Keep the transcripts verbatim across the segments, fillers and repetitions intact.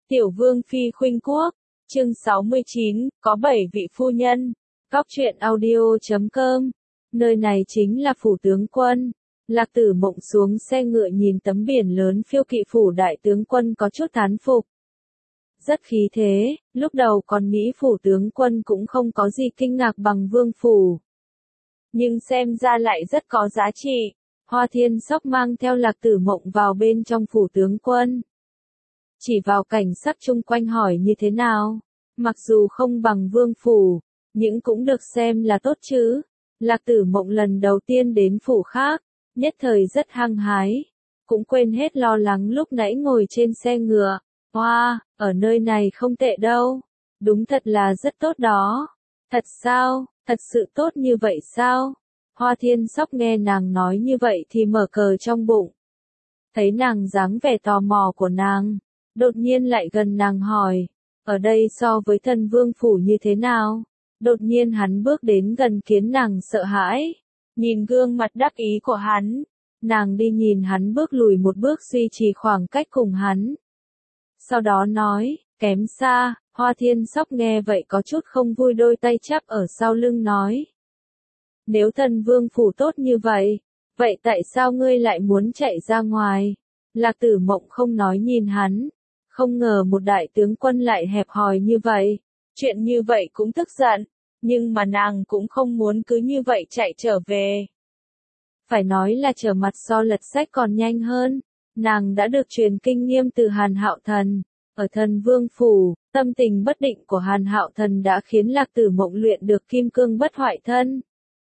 Tiểu Vương Phi khuynh quốc, chương sáu mươi chín, có bảy vị phu nhân. Góc truyện audio chấm com. Nơi này chính là phủ tướng quân. Lạc Tử Mộng xuống xe ngựa nhìn tấm biển lớn phiêu kỵ phủ đại tướng quân có chút thán phục. Rất khí thế, lúc đầu còn nghĩ phủ tướng quân cũng không có gì kinh ngạc bằng vương phủ. Nhưng xem ra lại rất có giá trị. Hoa Thiên Sóc mang theo Lạc Tử Mộng vào bên trong phủ tướng quân. Chỉ vào cảnh sắc chung quanh hỏi như thế nào. Mặc dù không bằng vương phủ, nhưng cũng được xem là tốt chứ. Lạc Tử Mộng lần đầu tiên đến phủ khác, nhất thời rất hăng hái. Cũng quên hết lo lắng lúc nãy ngồi trên xe ngựa. Hoa, wow, ở nơi này không tệ đâu. Đúng thật là rất tốt đó. Thật sao, thật sự tốt như vậy sao? Hoa Thiên Sóc nghe nàng nói như vậy thì mở cờ trong bụng. Thấy nàng dáng vẻ tò mò của nàng, đột nhiên lại gần nàng hỏi, ở đây so với Thân Vương phủ như thế nào? Đột nhiên hắn bước đến gần khiến nàng sợ hãi. Nhìn gương mặt đắc ý của hắn, nàng đi nhìn hắn bước lùi một bước duy trì khoảng cách cùng hắn. Sau đó nói, kém xa. Hoa Thiên Sóc nghe vậy có chút không vui, đôi tay chắp ở sau lưng nói. Nếu Thân Vương phủ tốt như vậy, vậy tại sao ngươi lại muốn chạy ra ngoài? Lạc Tử Mộng không nói nhìn hắn. Không ngờ một đại tướng quân lại hẹp hòi như vậy. Chuyện như vậy cũng tức giận, nhưng mà nàng cũng không muốn cứ như vậy chạy trở về. Phải nói là trở mặt so lật sách còn nhanh hơn. Nàng đã được truyền kinh nghiệm từ Hàn Hạo Thần. Ở Thân Vương phủ, tâm tình bất định của Hàn Hạo Thần đã khiến Lạc Tử Mộng luyện được kim cương bất hoại thân.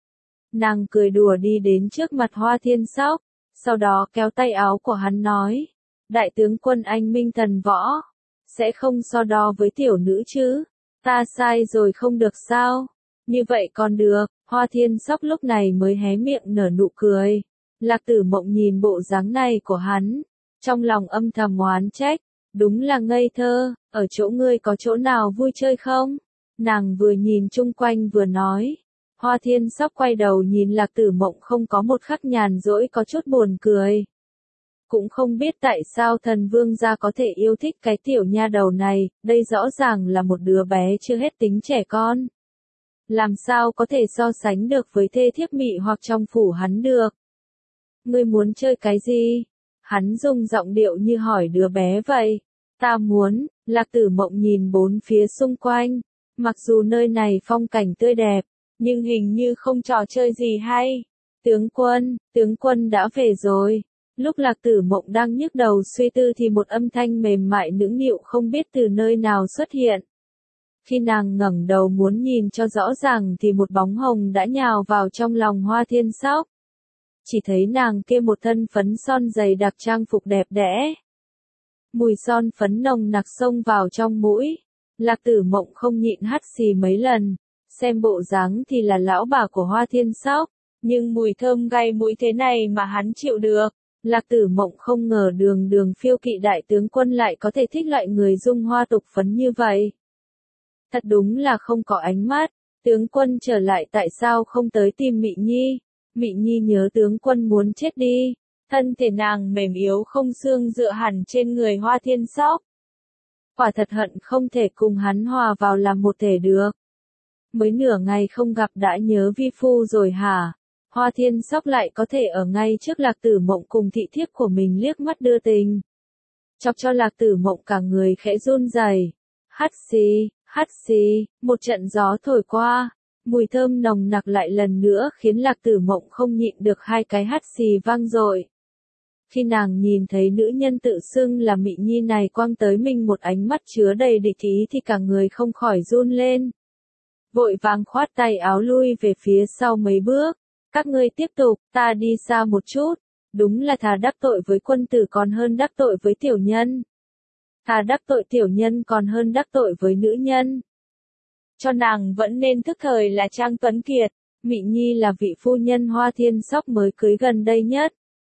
Nàng cười đùa đi đến trước mặt Hoa Thiên Sóc, sau đó kéo tay áo của hắn nói, đại tướng quân anh minh thần võ, sẽ không so đo với tiểu nữ chứ, ta sai rồi không được sao, như vậy còn được. Hoa Thiên Sóc lúc này mới hé miệng nở nụ cười. Lạc Tử Mộng nhìn bộ dáng này của hắn, trong lòng âm thầm oán trách, đúng là ngây thơ, ở chỗ ngươi có chỗ nào vui chơi không? Nàng vừa nhìn chung quanh vừa nói. Hoa Thiên Sóc quay đầu nhìn Lạc Tử Mộng không có một khắc nhàn rỗi, có chút buồn cười. Cũng không biết tại sao Thần Vương gia có thể yêu thích cái tiểu nha đầu này, đây rõ ràng là một đứa bé chưa hết tính trẻ con. Làm sao có thể so sánh được với thê thiếp mị hoặc trong phủ hắn được? Ngươi muốn chơi cái gì? Hắn dùng giọng điệu như hỏi đứa bé vậy. Ta muốn. Lạc Tử Mộng nhìn bốn phía xung quanh. Mặc dù nơi này phong cảnh tươi đẹp, nhưng hình như không trò chơi gì hay. Tướng quân, tướng quân đã về rồi. Lúc Lạc Tử Mộng đang nhức đầu suy tư thì một âm thanh mềm mại nũng nịu không biết từ nơi nào xuất hiện. Khi nàng ngẩng đầu muốn nhìn cho rõ ràng thì một bóng hồng đã nhào vào trong lòng Hoa Thiên Sóc. Chỉ thấy nàng kia một thân phấn son dày đặc, trang phục đẹp đẽ. Mùi son phấn nồng nặc xông vào trong mũi. Lạc Tử Mộng không nhịn hắt xì mấy lần. Xem bộ dáng thì là lão bà của Hoa Thiên Sóc, nhưng mùi thơm gây mũi thế này mà hắn chịu được. Lạc Tử Mộng không ngờ đường đường phiêu kỵ đại tướng quân lại có thể thích loại người dung hoa tục phấn như vậy. Thật đúng là không có ánh mắt. Tướng quân trở lại tại sao không tới tìm Mị Nhi? Mị Nhi nhớ tướng quân muốn chết đi. Thân thể nàng mềm yếu không xương dựa hẳn trên người Hoa Thiên Sóc. Quả thật hận không thể cùng hắn hòa vào làm một thể được. Mới nửa ngày không gặp đã nhớ vi phu rồi hả? Hoa Thiên Sóc lại có thể ở ngay trước Lạc Tử Mộng cùng thị thiếp của mình liếc mắt đưa tình. Chọc cho Lạc Tử Mộng cả người khẽ run rẩy. Hắt xì, hắt xì, một trận gió thổi qua. Mùi thơm nồng nặc lại lần nữa khiến Lạc Tử Mộng không nhịn được hai cái hắt xì vang dội. Khi nàng nhìn thấy nữ nhân tự xưng là Mị Nhi này quăng tới mình một ánh mắt chứa đầy địch ý thì cả người không khỏi run lên. Vội vàng khoát tay áo lui về phía sau mấy bước. Các ngươi tiếp tục, ta đi xa một chút. Đúng là thà đắc tội với quân tử còn hơn đắc tội với tiểu nhân. Thà đắc tội tiểu nhân còn hơn đắc tội với nữ nhân. Cho nàng vẫn nên thức thời là Trang Tuấn Kiệt. Mị Nhi là vị phu nhân Hoa Thiên Sóc mới cưới gần đây nhất.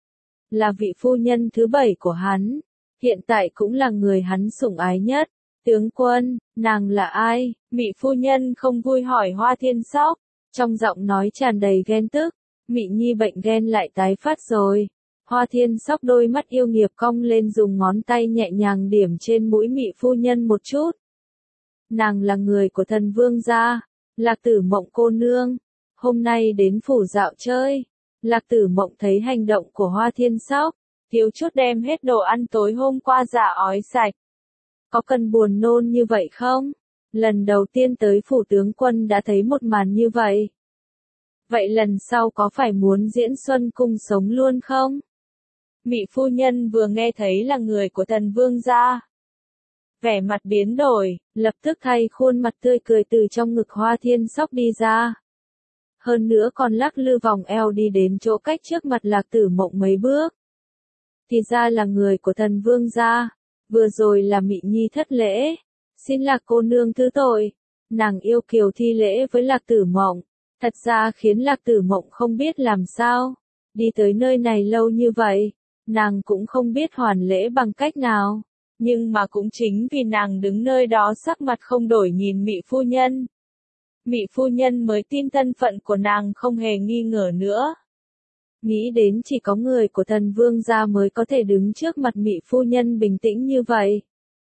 Là vị phu nhân thứ bảy của hắn. Hiện tại cũng là người hắn sủng ái nhất. Tướng quân, nàng là ai? Mị phu nhân không vui hỏi Hoa Thiên Sóc. Trong giọng nói tràn đầy ghen tức. Mị Nhi bệnh ghen lại tái phát rồi. Hoa Thiên Sóc đôi mắt yêu nghiệp cong lên dùng ngón tay nhẹ nhàng điểm trên mũi Mị phu nhân một chút. Nàng là người của thần vương gia, Lạc Tử Mộng cô nương, hôm nay đến phủ dạo chơi. Lạc Tử Mộng thấy hành động của Hoa Thiên Sóc, thiếu chút đem hết đồ ăn tối hôm qua dạ ói sạch. Có cần buồn nôn như vậy không? Lần đầu tiên tới phủ tướng quân đã thấy một màn như vậy. Vậy lần sau có phải muốn diễn xuân cung sống luôn không? Mị phu nhân vừa nghe thấy là người của thần vương gia, vẻ mặt biến đổi, lập tức thay khuôn mặt tươi cười từ trong ngực Hoa Thiên Sóc đi ra. Hơn nữa còn lắc lư vòng eo đi đến chỗ cách trước mặt Lạc Tử Mộng mấy bước. Thì ra là người của thần vương gia, vừa rồi là Mị Nhi thất lễ, xin Lạc cô nương thứ tội. Nàng yêu kiều thi lễ với Lạc Tử Mộng, thật ra khiến Lạc Tử Mộng không biết làm sao. Đi tới nơi này lâu như vậy, nàng cũng không biết hoàn lễ bằng cách nào. Nhưng mà cũng chính vì nàng đứng nơi đó sắc mặt không đổi nhìn Mị phu nhân, Mị phu nhân mới tin thân phận của nàng không hề nghi ngờ nữa. Nghĩ đến chỉ có người của thần vương gia mới có thể đứng trước mặt Mị phu nhân bình tĩnh như vậy.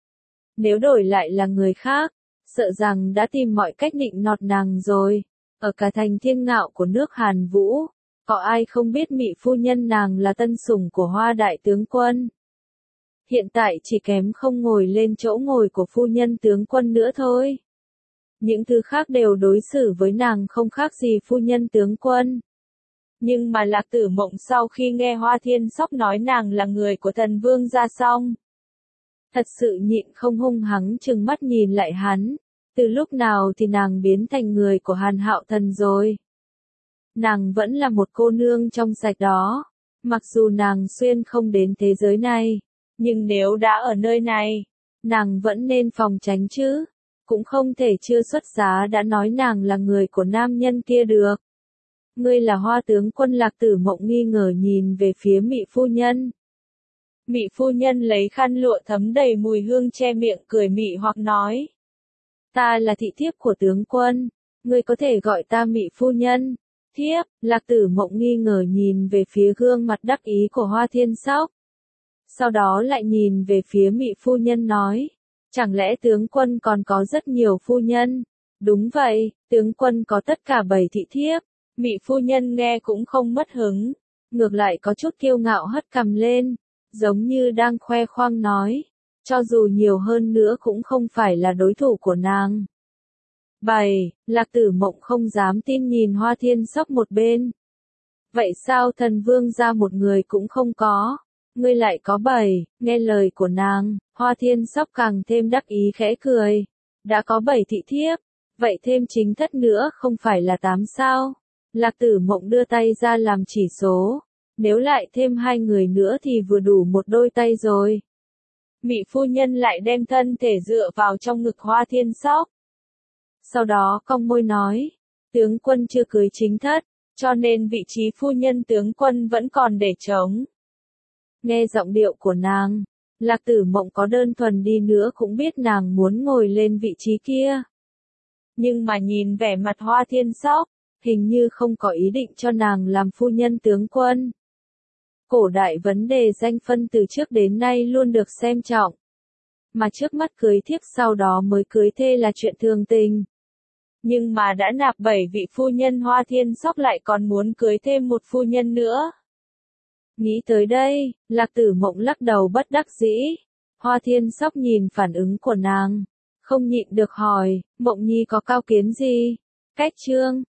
Nếu đổi lại là người khác, sợ rằng đã tìm mọi cách nịnh nọt nàng rồi. Ở cả thành Thiên Ngạo của nước Hàn Vũ, có ai không biết Mị phu nhân nàng là tân sủng của Hoa đại tướng quân. Hiện tại chỉ kém không ngồi lên chỗ ngồi của phu nhân tướng quân nữa thôi. Những thứ khác đều đối xử với nàng không khác gì phu nhân tướng quân. Nhưng mà Lạc Tử Mộng sau khi nghe Hoa Thiên Sóc nói nàng là người của thần vương gia xong, thật sự nhịn không hung hăng trừng mắt nhìn lại hắn. Từ lúc nào thì nàng biến thành người của Hàn Hạo Thần rồi? Nàng vẫn là một cô nương trong sạch đó. Mặc dù nàng xuyên không đến thế giới này, nhưng nếu đã ở nơi này, nàng vẫn nên phòng tránh chứ. Cũng không thể chưa xuất giá đã nói nàng là người của nam nhân kia được. Ngươi là Hoa tướng quân. Lạc Tử Mộng nghi ngờ nhìn về phía Mị phu nhân. Mị phu nhân lấy khăn lụa thấm đầy mùi hương che miệng cười mị hoặc nói. Ta là thị thiếp của tướng quân, ngươi có thể gọi ta Mị phu nhân. Thiếp. Lạc Tử Mộng nghi ngờ nhìn về phía gương mặt đắc ý của Hoa Thiên Sóc. Sau đó lại nhìn về phía Mị phu nhân nói. Chẳng lẽ tướng quân còn có rất nhiều phu nhân? Đúng vậy, tướng quân có tất cả bảy thị thiếp. Mị phu nhân nghe cũng không mất hứng, ngược lại có chút kiêu ngạo hất cằm lên, giống như đang khoe khoang nói, cho dù nhiều hơn nữa cũng không phải là đối thủ của nàng. Bảy. Lạc Tử Mộng không dám tin nhìn Hoa Thiên Sóc một bên. Vậy sao thần vương gia một người cũng không có? Ngươi lại có bảy. Nghe lời của nàng, Hoa Thiên Sóc càng thêm đắc ý khẽ cười. Đã có bảy thị thiếp, vậy thêm chính thất nữa không phải là tám sao? Lạc Tử Mộng đưa tay ra làm chỉ số. Nếu lại thêm hai người nữa thì vừa đủ một đôi tay rồi. Mị phu nhân lại đem thân thể dựa vào trong ngực Hoa Thiên Sóc. Sau đó cong môi nói, tướng quân chưa cưới chính thất, cho nên vị trí phu nhân tướng quân vẫn còn để trống. Nghe giọng điệu của nàng, Lạc Tử Mộng có đơn thuần đi nữa cũng biết nàng muốn ngồi lên vị trí kia. Nhưng mà nhìn vẻ mặt Hoa Thiên Sóc, hình như không có ý định cho nàng làm phu nhân tướng quân. Cổ đại vấn đề danh phân từ trước đến nay luôn được xem trọng. Mà trước mắt cưới thiếp sau đó mới cưới thê là chuyện thường tình. Nhưng mà đã nạp bảy vị phu nhân, Hoa Thiên Sóc lại còn muốn cưới thêm một phu nhân nữa. Nghĩ tới đây, Lạc Tử Mộng lắc đầu bất đắc dĩ. Hoa Thiên Sóc nhìn phản ứng của nàng, không nhịn được hỏi, Mộng Nhi có cao kiến gì? Cách chương